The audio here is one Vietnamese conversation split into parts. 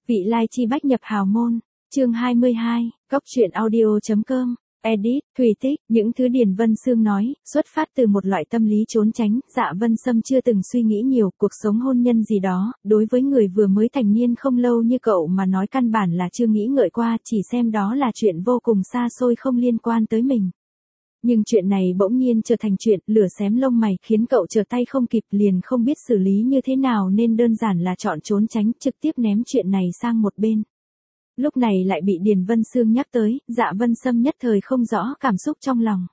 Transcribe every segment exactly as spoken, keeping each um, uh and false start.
Vị lai chi bách nhập hào môn, chương hai mươi hai, góc truyện audio.com, edit, thùy tích, những thứ Điền Vân Sương nói, xuất phát từ một loại tâm lý trốn tránh, Dạ Vân Sâm chưa từng suy nghĩ nhiều, cuộc sống hôn nhân gì đó, đối với người vừa mới thành niên không lâu như cậu mà nói căn bản là chưa nghĩ ngợi qua, chỉ xem đó là chuyện vô cùng xa xôi không liên quan tới mình. Nhưng chuyện này bỗng nhiên trở thành chuyện lửa xém lông mày khiến cậu trở tay không kịp liền không biết xử lý như thế nào nên đơn giản là chọn trốn tránh trực tiếp ném chuyện này sang một bên. Lúc này lại bị Điền Vân Sương nhắc tới, Dạ Vân Sâm nhất thời không rõ cảm xúc trong lòng.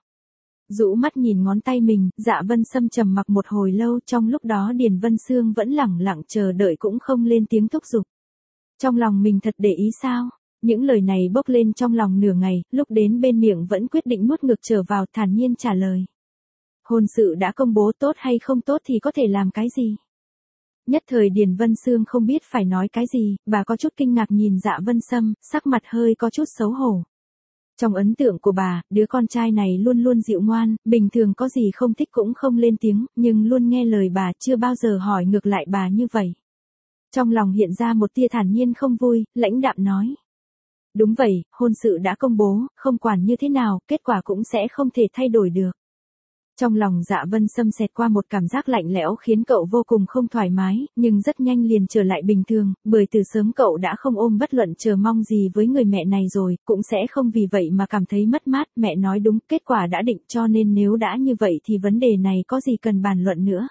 Rũ mắt nhìn ngón tay mình, Dạ Vân Sâm trầm mặc một hồi lâu, trong lúc đó Điền Vân Sương vẫn lẳng lặng chờ đợi cũng không lên tiếng thúc giục. Trong lòng mình thật để ý sao? Những lời này bốc lên trong lòng nửa ngày, lúc đến bên miệng vẫn quyết định nuốt ngược trở vào thản nhiên trả lời. Hôn sự đã công bố tốt hay không tốt thì có thể làm cái gì? Nhất thời Điền Vân Sương không biết phải nói cái gì, bà có chút kinh ngạc nhìn Dạ Vân Sâm, sắc mặt hơi có chút xấu hổ. Trong ấn tượng của bà, đứa con trai này luôn luôn dịu ngoan, bình thường có gì không thích cũng không lên tiếng, nhưng luôn nghe lời bà, chưa bao giờ hỏi ngược lại bà như vậy. Trong lòng hiện ra một tia thản nhiên không vui, lãnh đạm nói. Đúng vậy, hôn sự đã công bố, không quản như thế nào, kết quả cũng sẽ không thể thay đổi được. Trong lòng Dạ Vân Sâm xẹt qua một cảm giác lạnh lẽo khiến cậu vô cùng không thoải mái, nhưng rất nhanh liền trở lại bình thường, bởi từ sớm cậu đã không ôm bất luận chờ mong gì với người mẹ này rồi, cũng sẽ không vì vậy mà cảm thấy mất mát, mẹ nói đúng, kết quả đã định cho nên nếu đã như vậy thì vấn đề này có gì cần bàn luận nữa.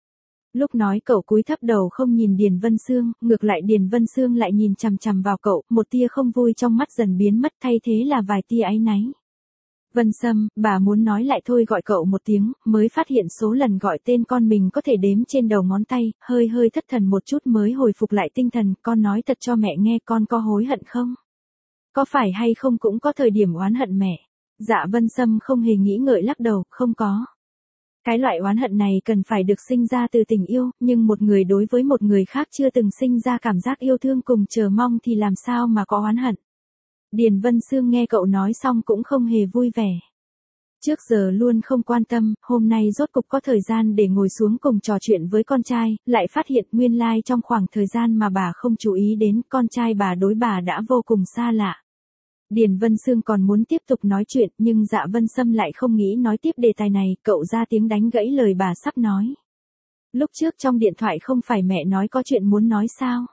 Lúc nói cậu cúi thấp đầu không nhìn Điền Vân Sương, ngược lại Điền Vân Sương lại nhìn chằm chằm vào cậu, một tia không vui trong mắt dần biến mất thay thế là vài tia áy náy. Vân Sâm, bà muốn nói lại thôi gọi cậu một tiếng, mới phát hiện số lần gọi tên con mình có thể đếm trên đầu ngón tay, hơi hơi thất thần một chút mới hồi phục lại tinh thần, con nói thật cho mẹ nghe con có hối hận không? Có phải hay không cũng có thời điểm oán hận mẹ. Dạ Vân Sâm không hề nghĩ ngợi lắc đầu, không có. Cái loại oán hận này cần phải được sinh ra từ tình yêu, nhưng một người đối với một người khác chưa từng sinh ra cảm giác yêu thương cùng chờ mong thì làm sao mà có oán hận. Điền Vân Sương nghe cậu nói xong cũng không hề vui vẻ. Trước giờ luôn không quan tâm, hôm nay rốt cục có thời gian để ngồi xuống cùng trò chuyện với con trai, lại phát hiện nguyên lai trong khoảng thời gian mà bà không chú ý đến, con trai bà đối bà đã vô cùng xa lạ. Điền Vân Sương còn muốn tiếp tục nói chuyện nhưng Dạ Vân Sâm lại không nghĩ nói tiếp đề tài này, cậu ra tiếng đánh gãy lời bà sắp nói. Lúc trước trong điện thoại không phải mẹ nói có chuyện muốn nói sao?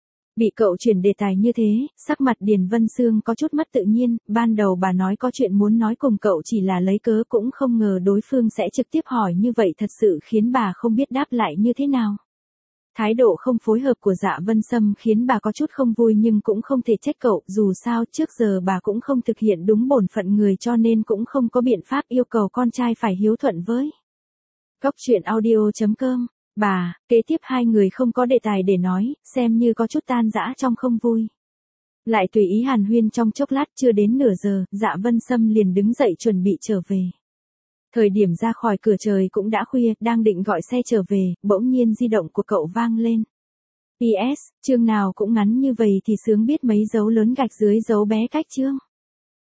Bị cậu chuyển đề tài như thế, sắc mặt Điền Vân Sương có chút mất tự nhiên, ban đầu bà nói có chuyện muốn nói cùng cậu chỉ là lấy cớ cũng không ngờ đối phương sẽ trực tiếp hỏi như vậy thật sự khiến bà không biết đáp lại như thế nào. Thái độ không phối hợp của Dạ Vân Sâm khiến bà có chút không vui nhưng cũng không thể trách cậu, dù sao trước giờ bà cũng không thực hiện đúng bổn phận người cho nên cũng không có biện pháp yêu cầu con trai phải hiếu thuận với. Góc truyện audio.com, bà, kế tiếp hai người không có đề tài để nói, xem như có chút tan rã trong không vui. Lại tùy ý hàn huyên trong chốc lát chưa đến nửa giờ, Dạ Vân Sâm liền đứng dậy chuẩn bị trở về. Thời điểm ra khỏi cửa trời cũng đã khuya, đang định gọi xe trở về, bỗng nhiên di động của cậu vang lên. pê ét, chương nào cũng ngắn như vậy thì sướng biết mấy dấu lớn gạch dưới dấu bé cách chương.